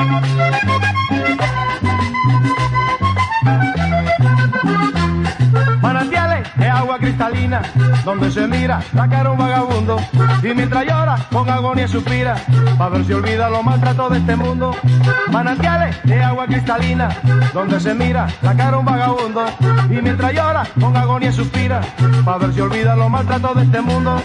Manantiales de agua cristalina, donde se mira la cara un vagabundo, y mientras llora con agonía suspira, pa' ver si olvida los maltratos de este mundo. Manantiales de agua cristalina, donde se mira la cara un vagabundo, y mientras llora con agonía suspira, pa' ver si olvida los maltratos de este mundo.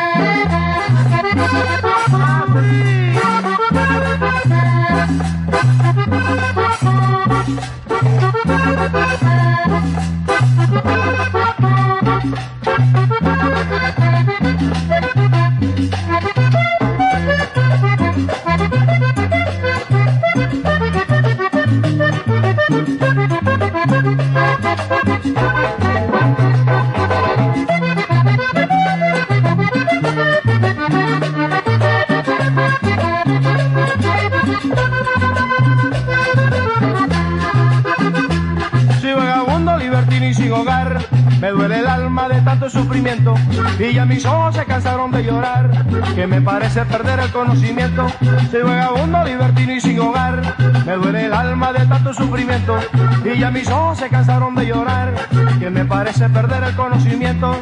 Y sin hogar, me duele el alma de tanto sufrimiento, y ya mis ojos se cansaron de llorar, que me parece perder el conocimiento. Soy vagabundo, libertino y sin hogar, me duele el alma de tanto sufrimiento, y ya mis ojos se cansaron de llorar, que me parece perder el conocimiento.